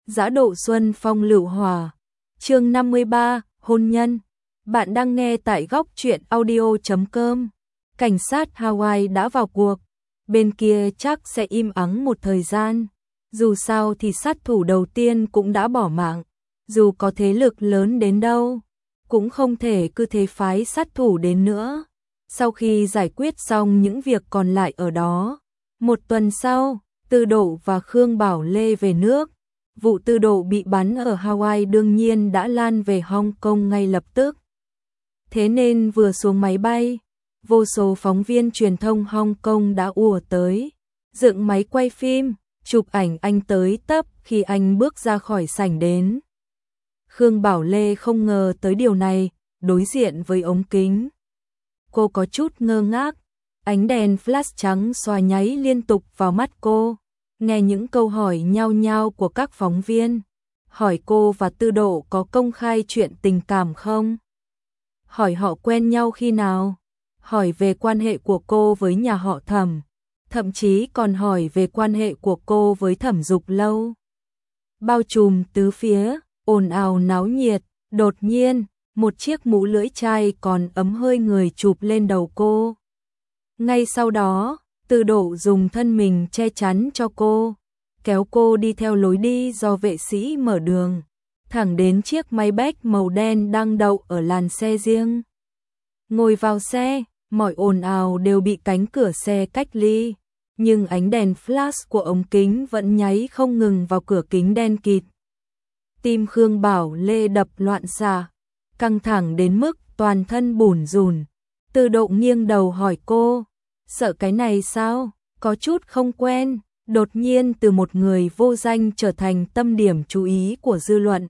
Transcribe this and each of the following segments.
Dã độ xuân phong lựu hòa. Chương 53, hôn nhân. Bạn đang nghe tại góc truyện audio.com. Cảnh sát Hawaii đã vào cuộc. Bên kia chắc sẽ im ắng một thời gian. Dù sao thì sát thủ đầu tiên cũng đã bỏ mạng. Dù có thế lực lớn đến đâu, cũng không thể cứ thế phái sát thủ đến nữa. Sau khi giải quyết xong những việc còn lại ở đó, một tuần sau, Tư Độ và Khương Bảo Lê về nước. Vụ Tư Độ bị bắn ở Hawaii đương nhiên đã lan về Hong Kong ngay lập tức. Thế nên vừa xuống máy bay, vô số phóng viên truyền thông Hong Kong đã ùa tới, dựng máy quay phim, chụp ảnh anh tới tấp khi anh bước ra khỏi sảnh đến. Khương Bảo Lê không ngờ tới điều này, đối diện với ống kính. Cô có chút ngơ ngác, ánh đèn flash trắng xòa nháy liên tục vào mắt cô. Nghe những câu hỏi nhao nhao của các phóng viên, hỏi cô và Tư Độ có công khai chuyện tình cảm không? Hỏi họ quen nhau khi nào? Hỏi về quan hệ của cô với nhà họ Thẩm, thậm chí còn hỏi về quan hệ của cô với Thẩm Dục Lâu. Bao trùm tứ phía, ồn ào náo nhiệt, đột nhiên, một chiếc mũ lưỡi chai còn ấm hơi người chụp lên đầu cô. Ngay sau đó, Tư Độ dùng thân mình che chắn cho cô, kéo cô đi theo lối đi do vệ sĩ mở đường, thẳng đến chiếc Maybach màu đen đang đậu ở làn xe riêng. Ngồi vào xe, mọi ồn ào đều bị cánh cửa xe cách ly, nhưng ánh đèn flash của ống kính vẫn nháy không ngừng vào cửa kính đen kịt. Tim Khương Bảo Lê đập loạn xạ, căng thẳng đến mức toàn thân bủn rủn. Tư Độ nghiêng đầu hỏi cô, sợ cái này sao? Có chút không quen, đột nhiên từ một người vô danh trở thành tâm điểm chú ý của dư luận.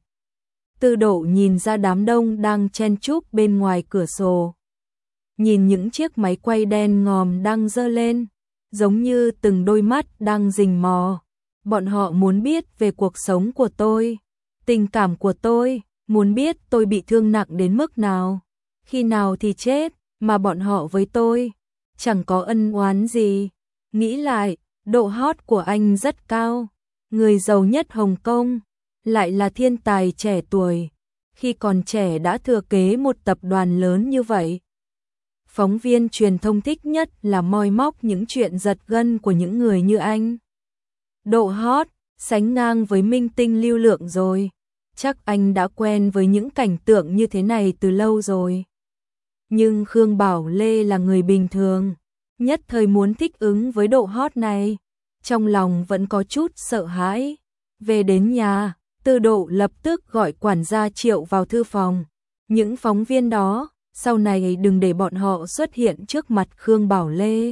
Tư Độ nhìn ra đám đông đang chen chúc bên ngoài cửa sổ. Nhìn những chiếc máy quay đen ngòm đang giơ lên, giống như từng đôi mắt đang rình mò. Bọn họ muốn biết về cuộc sống của tôi, tình cảm của tôi, muốn biết tôi bị thương nặng đến mức nào, khi nào thì chết, mà bọn họ với tôi chẳng có ân oán gì. Nghĩ lại, độ hot của anh rất cao, người giàu nhất Hồng Kông, lại là thiên tài trẻ tuổi, khi còn trẻ đã thừa kế một tập đoàn lớn như vậy. Phóng viên truyền thông thích nhất là moi móc những chuyện giật gân của những người như anh. Độ hot, sánh ngang với minh tinh lưu lượng rồi, chắc anh đã quen với những cảnh tượng như thế này từ lâu rồi. Nhưng Khương Bảo Lê là người bình thường, nhất thời muốn thích ứng với độ hot này, trong lòng vẫn có chút sợ hãi. Về đến nhà, Tư Độ lập tức gọi quản gia Triệu vào thư phòng. Những phóng viên đó, sau này đừng để bọn họ xuất hiện trước mặt Khương Bảo Lê,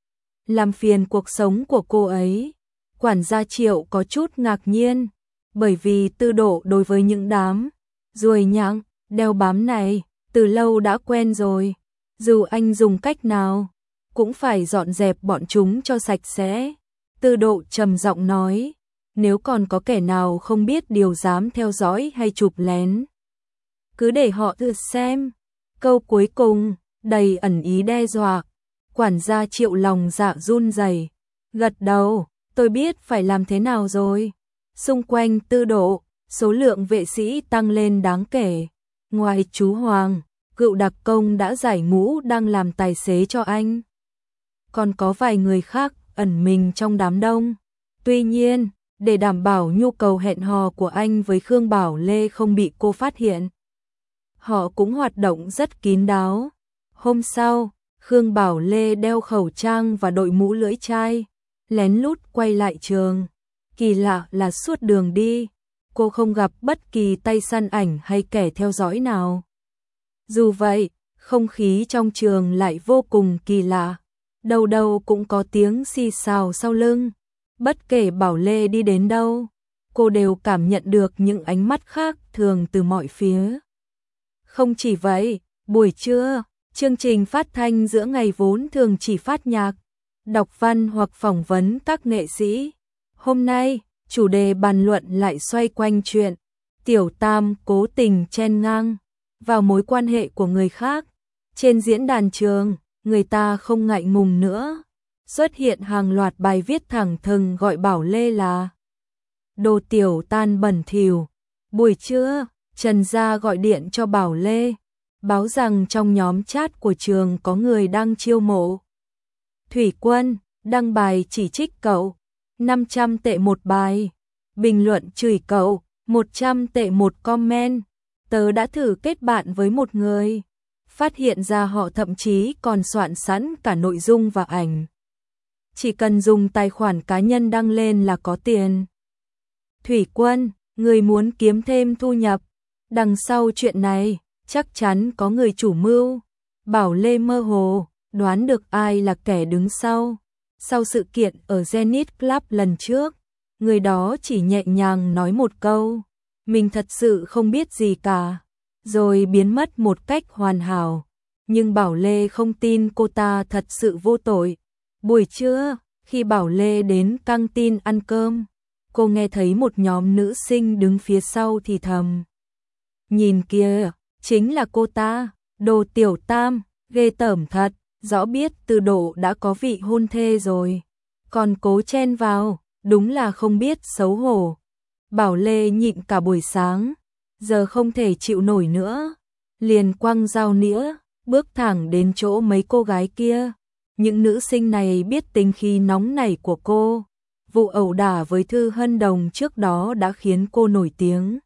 làm phiền cuộc sống của cô ấy. Quản gia Triệu có chút ngạc nhiên, bởi vì Tư Độ đối với những đám ruồi nhặng, đeo bám này, từ lâu đã quen rồi. Dù anh dùng cách nào, cũng phải dọn dẹp bọn chúng cho sạch sẽ. Tư Độ trầm giọng nói, nếu còn có kẻ nào không biết điều dám theo dõi hay chụp lén, cứ để họ thử xem. Câu cuối cùng, đầy ẩn ý đe dọa. Quản gia Triệu lòng dạ run rẩy, gật đầu, tôi biết phải làm thế nào rồi. Xung quanh Tư Độ, số lượng vệ sĩ tăng lên đáng kể. Ngoài chú Hoàng, cựu đặc công đã giải ngũ đang làm tài xế cho anh. Còn có vài người khác ẩn mình trong đám đông. Tuy nhiên, để đảm bảo nhu cầu hẹn hò của anh với Khương Bảo Lê không bị cô phát hiện, họ cũng hoạt động rất kín đáo. Hôm sau, Khương Bảo Lê đeo khẩu trang và đội mũ lưỡi chai, lén lút quay lại trường. Kỳ lạ là suốt đường đi, cô không gặp bất kỳ tay săn ảnh hay kẻ theo dõi nào. Dù vậy, không khí trong trường lại vô cùng kỳ lạ. Đâu đâu cũng có tiếng xì xào sau lưng. Bất kể Bảo Lê đi đến đâu, cô đều cảm nhận được những ánh mắt khác thường từ mọi phía. Không chỉ vậy, buổi trưa, chương trình phát thanh giữa ngày vốn thường chỉ phát nhạc, đọc văn hoặc phỏng vấn các nghệ sĩ. Hôm nay, chủ đề bàn luận lại xoay quanh chuyện Tiểu Tam cố tình chen ngang vào mối quan hệ của người khác. Trên diễn đàn trường, người ta không ngại ngùng nữa, xuất hiện hàng loạt bài viết thẳng thừng gọi Bảo Lê là đồ tiểu tan bẩn thỉu. Buổi trưa, Trần Gia gọi điện cho Bảo Lê, báo rằng trong nhóm chat của trường có người đang chiêu mộ. Thủy Quân đăng bài chỉ trích cậu, 500 tệ một bài, bình luận chửi cậu, 100 tệ một comment. Tớ đã thử kết bạn với một người, phát hiện ra họ thậm chí còn soạn sẵn cả nội dung và ảnh. Chỉ cần dùng tài khoản cá nhân đăng lên là có tiền. Thủy Quân, người muốn kiếm thêm thu nhập, đằng sau chuyện này chắc chắn có người chủ mưu. Bảo Lê mơ hồ đoán được ai là kẻ đứng sau. Sau sự kiện ở Zenith Club lần trước, người đó chỉ nhẹ nhàng nói một câu, mình thật sự không biết gì cả, rồi biến mất một cách hoàn hảo. Nhưng Bảo Lê không tin cô ta thật sự vô tội. Buổi trưa, khi Bảo Lê đến căng tin ăn cơm, cô nghe thấy một nhóm nữ sinh đứng phía sau thì thầm. Nhìn kìa, chính là cô ta, đồ tiểu tam, ghê tởm thật, rõ biết Từ Độ đã có vị hôn thê rồi, còn cố chen vào, đúng là không biết xấu hổ. Bảo Lê nhịn cả buổi sáng, giờ không thể chịu nổi nữa, liền quăng dao nĩa, bước thẳng đến chỗ mấy cô gái kia. Những nữ sinh này biết tính khí nóng nảy của cô, vụ ẩu đả với Thư Hân Đồng trước đó đã khiến cô nổi tiếng.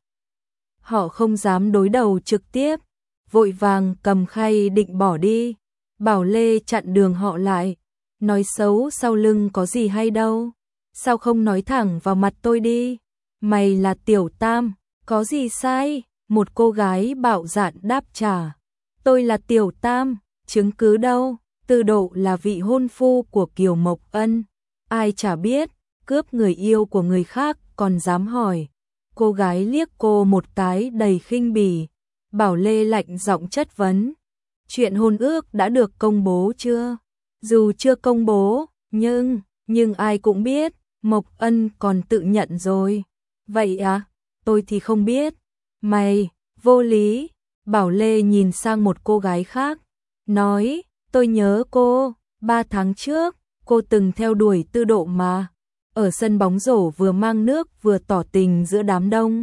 Họ không dám đối đầu trực tiếp, vội vàng cầm khay định bỏ đi. Bảo Lê chặn đường họ lại, nói xấu sau lưng có gì hay đâu, sao không nói thẳng vào mặt tôi đi, mày là tiểu tam, có gì sai? Một cô gái bạo dạn đáp trả, tôi là tiểu tam, chứng cứ đâu? Từ Độ là vị hôn phu của Kiều Mộc Ân, ai chả biết, cướp người yêu của người khác còn dám hỏi. Cô gái liếc cô một cái đầy khinh bỉ. Bảo Lê lạnh giọng chất vấn, chuyện hôn ước đã được công bố chưa? Dù chưa công bố, nhưng ai cũng biết, Mộc Ân còn tự nhận rồi. Vậy à? Tôi thì không biết. Mày, vô lý. Bảo Lê nhìn sang một cô gái khác, nói, tôi nhớ cô, 3 tháng trước, cô từng theo đuổi Tư Độ mà. Ở sân bóng rổ vừa mang nước vừa tỏ tình giữa đám đông.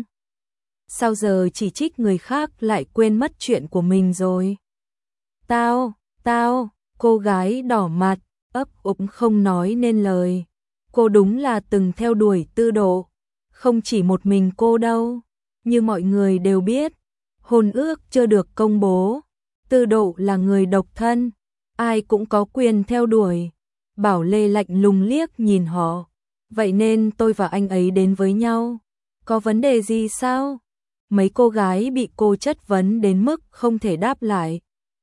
Sao giờ chỉ trích người khác lại quên mất chuyện của mình rồi? Tao, cô gái đỏ mặt, ấp úng không nói nên lời. Cô đúng là từng theo đuổi Tư Độ. Không chỉ một mình cô đâu, như mọi người đều biết, hôn ước chưa được công bố. Tư Độ là người độc thân, ai cũng có quyền theo đuổi. Bảo Lê lạnh lùng liếc nhìn họ. Vậy nên tôi và anh ấy đến với nhau, có vấn đề gì sao? Mấy cô gái bị cô chất vấn đến mức không thể đáp lại,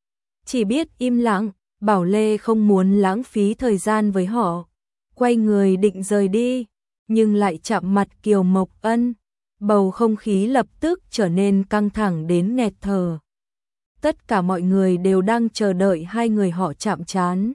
chỉ biết im lặng. Bảo Lê không muốn lãng phí thời gian với họ, quay người định rời đi, nhưng lại chạm mặt Kiều Mộc Ân. Bầu không khí lập tức trở nên căng thẳng đến nghẹt thở. Tất cả mọi người đều đang chờ đợi hai người họ chạm trán,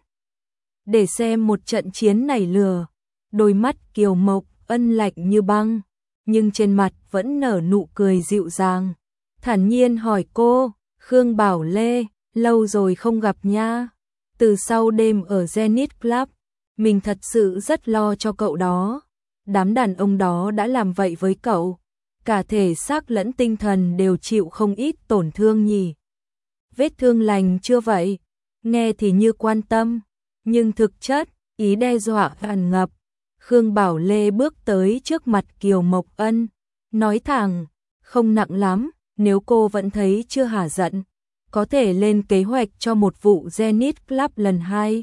để xem một trận chiến nảy lửa. Đôi mắt Kiều Mộc Ân lạnh như băng, nhưng trên mặt vẫn nở nụ cười dịu dàng. Thản nhiên hỏi cô, Khương Bảo Lê, lâu rồi không gặp nha. Từ sau đêm ở Zenith Club, mình thật sự rất lo cho cậu đó. Đám đàn ông đó đã làm vậy với cậu, cả thể xác lẫn tinh thần đều chịu không ít tổn thương nhỉ. Vết thương lành chưa vậy? Nghe thì như quan tâm, nhưng thực chất, ý đe dọa tràn ngập. Khương Bảo Lê bước tới trước mặt Kiều Mộc Ân, nói thẳng, không nặng lắm, nếu cô vẫn thấy chưa hả giận, có thể lên kế hoạch cho một vụ Zenith Club lần 2.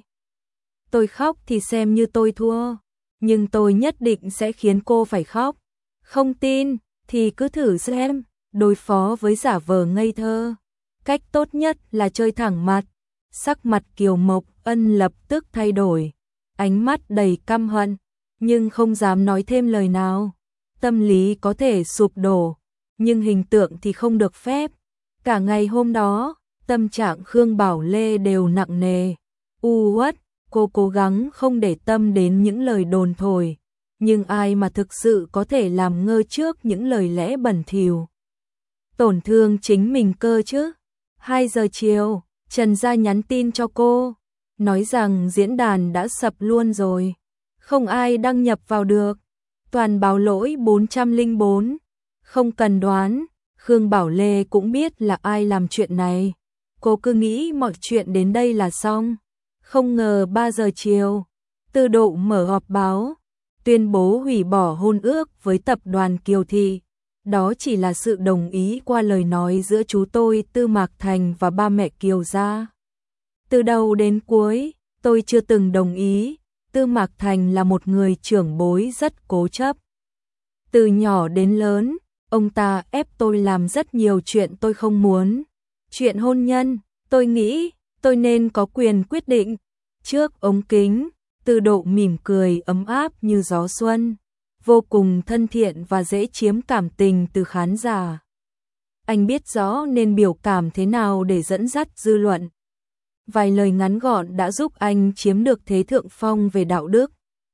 Tôi khóc thì xem như tôi thua, nhưng tôi nhất định sẽ khiến cô phải khóc. Không tin, thì cứ thử xem, đối phó với giả vờ ngây thơ. Cách tốt nhất là chơi thẳng mặt. Sắc mặt Kiều Mộc Ân lập tức thay đổi, ánh mắt đầy căm hận, nhưng không dám nói thêm lời nào. Tâm lý có thể sụp đổ, nhưng hình tượng thì không được phép. Cả ngày hôm đó, tâm trạng Khương Bảo Lê đều nặng nề, u uất. Cô cố gắng không để tâm đến những lời đồn thổi, nhưng ai mà thực sự có thể làm ngơ trước những lời lẽ bẩn thỉu, tổn thương chính mình cơ chứ. 2 giờ chiều, Trần Gia nhắn tin cho cô, nói rằng diễn đàn đã sập luôn rồi, không ai đăng nhập vào được. Toàn báo lỗi 404. Không cần đoán, Khương Bảo Lê cũng biết là ai làm chuyện này. Cô cứ nghĩ mọi chuyện đến đây là xong. Không ngờ 3 giờ chiều, Tư Độ mở họp báo, tuyên bố hủy bỏ hôn ước với tập đoàn Kiều Thị. Đó chỉ là sự đồng ý qua lời nói giữa chú tôi Tư Mạc Thành và ba mẹ Kiều gia. Từ đầu đến cuối, tôi chưa từng đồng ý. Tư Mạc Thành là một người trưởng bối rất cố chấp. Từ nhỏ đến lớn, ông ta ép tôi làm rất nhiều chuyện tôi không muốn. Chuyện hôn nhân, tôi nghĩ tôi nên có quyền quyết định. Trước ống kính, Tư Độ mỉm cười ấm áp như gió xuân, vô cùng thân thiện và dễ chiếm cảm tình từ khán giả. Anh biết rõ nên biểu cảm thế nào để dẫn dắt dư luận. Vài lời ngắn gọn đã giúp anh chiếm được thế thượng phong về đạo đức.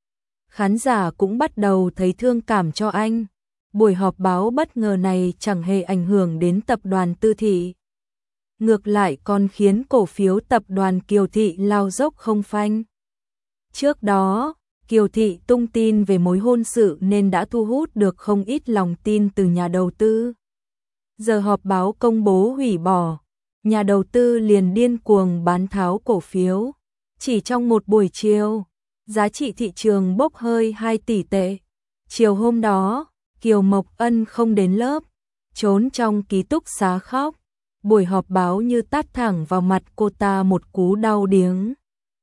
Khán giả cũng bắt đầu thấy thương cảm cho anh. Buổi họp báo bất ngờ này chẳng hề ảnh hưởng đến tập đoàn Tư Thị. Ngược lại còn khiến cổ phiếu tập đoàn Kiều Thị lao dốc không phanh. Trước đó, Kiều Thị tung tin về mối hôn sự nên đã thu hút được không ít lòng tin từ nhà đầu tư. Giờ họp báo công bố hủy bỏ, nhà đầu tư liền điên cuồng bán tháo cổ phiếu. Chỉ trong một buổi chiều, giá trị thị trường bốc hơi 2 tỷ tệ. Chiều hôm đó, Kiều Mộc Ân không đến lớp, trốn trong ký túc xá khóc. Buổi họp báo như tát thẳng vào mặt cô ta một cú đau điếng.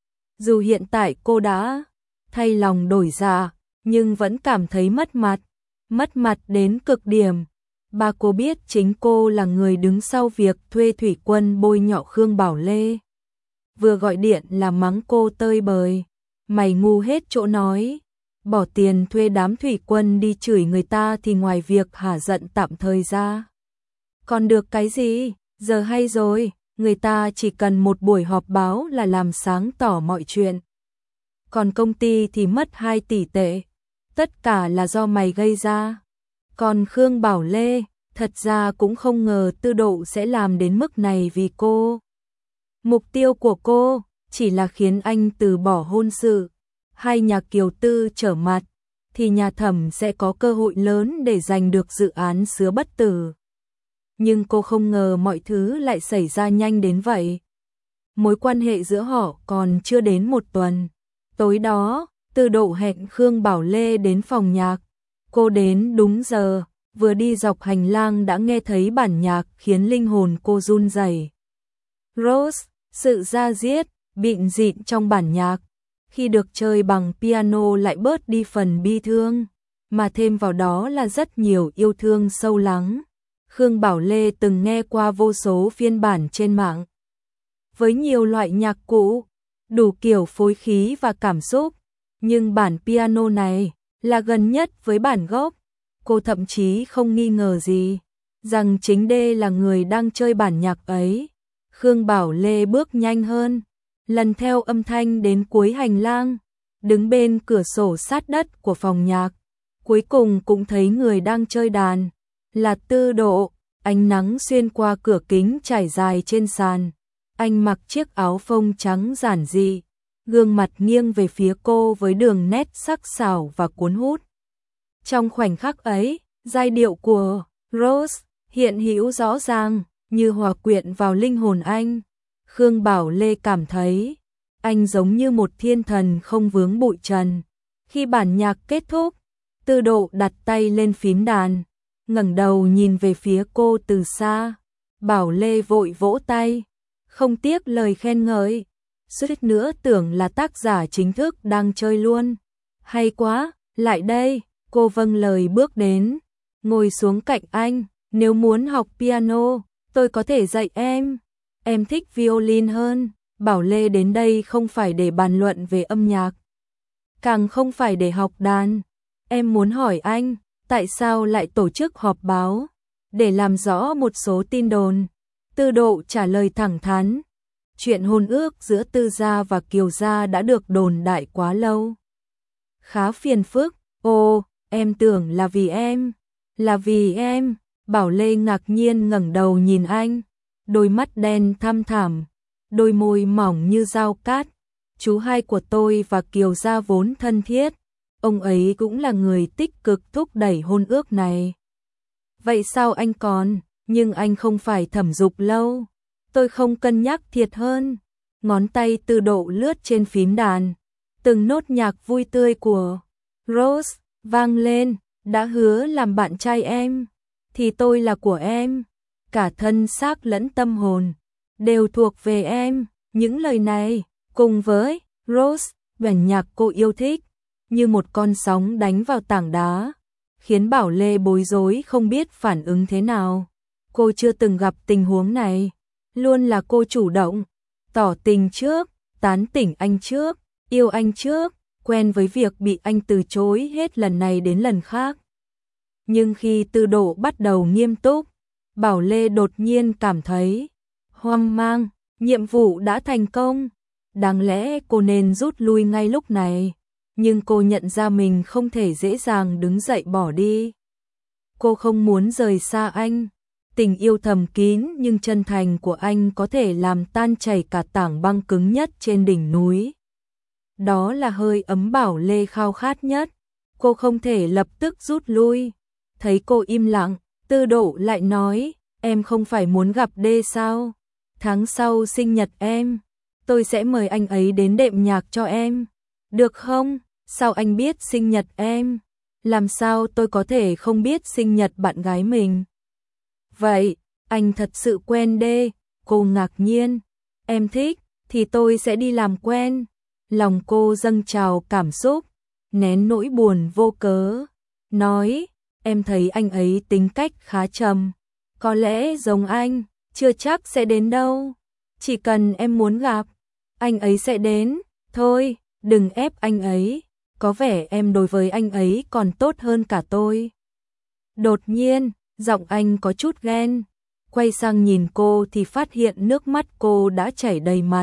Dù hiện tại cô đã thay lòng đổi dạ, nhưng vẫn cảm thấy mất mặt đến cực điểm. Ba cô biết chính cô là người đứng sau việc thuê thủy quân bôi nhọ Khương Bảo Lê. Vừa gọi điện là mắng cô tơi bời, mày ngu hết chỗ nói, bỏ tiền thuê đám thủy quân đi chửi người ta thì ngoài việc hả giận tạm thời ra. Còn được cái gì, giờ hay rồi, người ta chỉ cần một buổi họp báo là làm sáng tỏ mọi chuyện. Còn công ty thì mất 2 tỷ tệ, tất cả là do mày gây ra. Còn Khương Bảo Lê, thật ra cũng không ngờ Tư Độ sẽ làm đến mức này vì cô. Mục tiêu của cô chỉ là khiến anh từ bỏ hôn sự. Hai nhà Kiều Tư trở mặt, thì nhà Thẩm sẽ có cơ hội lớn để giành được dự án Sứa Bất Tử. Nhưng cô không ngờ mọi thứ lại xảy ra nhanh đến vậy. Mối quan hệ giữa họ còn chưa đến 1 tuần. Tối đó, Tư Độ hẹn Khương Bảo Lê đến phòng nhạc. Cô đến đúng giờ, vừa đi dọc hành lang đã nghe thấy bản nhạc khiến linh hồn cô run rẩy. Rose, sự da diết, bịn dịn trong bản nhạc. Khi được chơi bằng piano lại bớt đi phần bi thương, mà thêm vào đó là rất nhiều yêu thương sâu lắng. Khương Bảo Lê từng nghe qua vô số phiên bản trên mạng. Với nhiều loại nhạc cụ, đủ kiểu phối khí và cảm xúc, nhưng bản piano này là gần nhất với bản gốc. Cô thậm chí không nghi ngờ gì rằng chính D là người đang chơi bản nhạc ấy. Khương Bảo Lê bước nhanh hơn, lần theo âm thanh đến cuối hành lang, đứng bên cửa sổ sát đất của phòng nhạc. Cuối cùng cũng thấy người đang chơi đàn, là Tư Độ. Ánh nắng xuyên qua cửa kính trải dài trên sàn. Anh mặc chiếc áo phông trắng giản dị, gương mặt nghiêng về phía cô với đường nét sắc sảo và cuốn hút. Trong khoảnh khắc ấy, giai điệu của Rose hiện hữu rõ ràng, như hòa quyện vào linh hồn anh. Khương Bảo Lê cảm thấy anh giống như một thiên thần không vướng bụi trần. Khi bản nhạc kết thúc, Tư Độ đặt tay lên phím đàn, ngẩng đầu nhìn về phía cô từ xa. Bảo Lê vội vỗ tay, không tiếc lời khen ngợi, suýt nữa tưởng là tác giả chính thức đang chơi luôn. Hay quá, lại đây. Cô vâng lời bước đến, ngồi xuống cạnh anh. Nếu muốn học piano, tôi có thể dạy em. Em thích violin hơn. Bảo Lê đến đây không phải để bàn luận về âm nhạc, càng không phải để học đàn. Em muốn hỏi anh, tại sao lại tổ chức họp báo? Để làm rõ một số tin đồn. Tư Độ trả lời thẳng thắn. Chuyện hôn ước giữa Tư gia và Kiều gia đã được đồn đại quá lâu. Khá phiền phức. Ồ, em tưởng là vì em. Là vì em. Bảo Lê ngạc nhiên ngẩng đầu nhìn anh. Đôi mắt đen thăm thẳm, đôi môi mỏng như dao cát. Chú hai của tôi và Kiều gia vốn thân thiết, ông ấy cũng là người tích cực thúc đẩy hôn ước này. Vậy sao anh còn, nhưng anh không phải Thẩm Dục Lâu. Tôi không cân nhắc thiệt hơn. Ngón tay Tư Độ lướt trên phím đàn. Từng nốt nhạc vui tươi của Rose vang lên, đã hứa làm bạn trai em, thì tôi là của em. Cả thân xác lẫn tâm hồn đều thuộc về em. Những lời này, cùng với Rose, bản nhạc cô yêu thích, như một con sóng đánh vào tảng đá, khiến Bảo Lê bối rối không biết phản ứng thế nào. Cô chưa từng gặp tình huống này, luôn là cô chủ động, tỏ tình trước, tán tỉnh anh trước, yêu anh trước, quen với việc bị anh từ chối hết lần này đến lần khác. Nhưng khi Tư Độ bắt đầu nghiêm túc, Bảo Lê đột nhiên cảm thấy hoang mang, nhiệm vụ đã thành công, đáng lẽ cô nên rút lui ngay lúc này, nhưng cô nhận ra mình không thể dễ dàng đứng dậy bỏ đi. Cô không muốn rời xa anh, tình yêu thầm kín nhưng chân thành của anh có thể làm tan chảy cả tảng băng cứng nhất trên đỉnh núi. Đó là hơi ấm Bảo Lê khao khát nhất, cô không thể lập tức rút lui. Thấy cô im lặng, Tư Độ lại nói, em không phải muốn gặp Đê sao? Tháng sau sinh nhật em, tôi sẽ mời anh ấy đến đệm nhạc cho em. Được không? Sao anh biết sinh nhật em? Làm sao tôi có thể không biết sinh nhật bạn gái mình? Vậy, anh thật sự quen Đê? Cô ngạc nhiên. Em thích, thì tôi sẽ đi làm quen. Lòng cô dâng trào cảm xúc, nén nỗi buồn vô cớ. Nói, em thấy anh ấy tính cách khá trầm. Có lẽ giống anh, chưa chắc sẽ đến đâu. Chỉ cần em muốn gặp, anh ấy sẽ đến. Thôi, đừng ép anh ấy. Có vẻ em đối với anh ấy còn tốt hơn cả tôi. Đột nhiên, giọng anh có chút ghen. Quay sang nhìn cô thì phát hiện nước mắt cô đã chảy đầy mặt.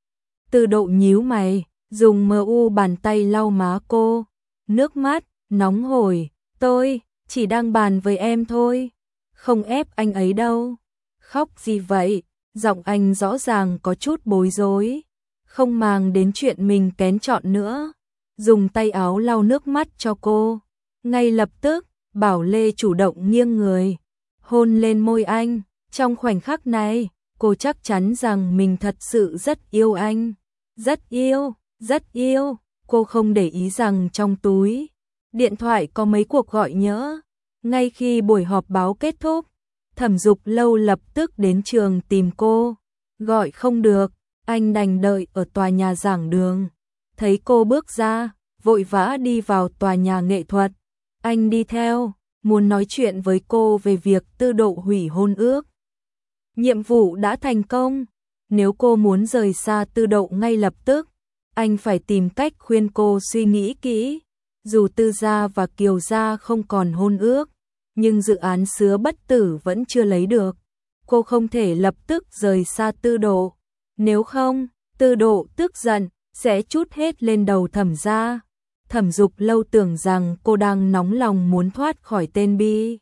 Tư Độ nhíu mày, dùng bàn tay lau má cô. Nước mắt, nóng hổi. Tôi chỉ đang bàn với em thôi, không ép anh ấy đâu. Khóc gì vậy? Giọng anh rõ ràng có chút bối rối, không màng đến chuyện mình kén chọn nữa. Dùng tay áo lau nước mắt cho cô. Ngay lập tức, Bảo Lê chủ động nghiêng người, hôn lên môi anh. Trong khoảnh khắc này, cô chắc chắn rằng mình thật sự rất yêu anh. Rất yêu, rất yêu. Cô không để ý rằng trong túi điện thoại có mấy cuộc gọi nhỡ. Ngay khi buổi họp báo kết thúc, Thẩm Dục Lâu lập tức đến trường tìm cô. Gọi không được, anh đành đợi ở tòa nhà giảng đường. Thấy cô bước ra, vội vã đi vào tòa nhà nghệ thuật. Anh đi theo, muốn nói chuyện với cô về việc Tư Độ hủy hôn ước. Nhiệm vụ đã thành công, nếu cô muốn rời xa Tư Độ ngay lập tức, anh phải tìm cách khuyên cô suy nghĩ kỹ. Dù Tư gia và Kiều gia không còn hôn ước, nhưng dự án Sứa Bất Tử vẫn chưa lấy được. Cô không thể lập tức rời xa Tư Độ. Nếu không, Tư Độ tức giận, sẽ trút hết lên đầu Thẩm gia. Thẩm Dục Lâu tưởng rằng cô đang nóng lòng muốn thoát khỏi tên bi.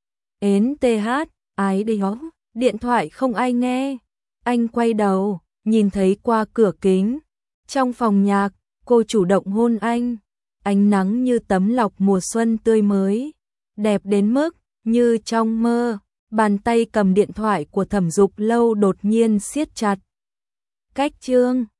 Ến TH, ái đi hó, điện thoại không ai nghe. Anh quay đầu, nhìn thấy qua cửa kính. Trong phòng nhạc, cô chủ động hôn anh. Ánh nắng như tấm lọc mùa xuân tươi mới, đẹp đến mức như trong mơ. Bàn tay cầm điện thoại của Thẩm Dục Lâu đột nhiên siết chặt. Cách chương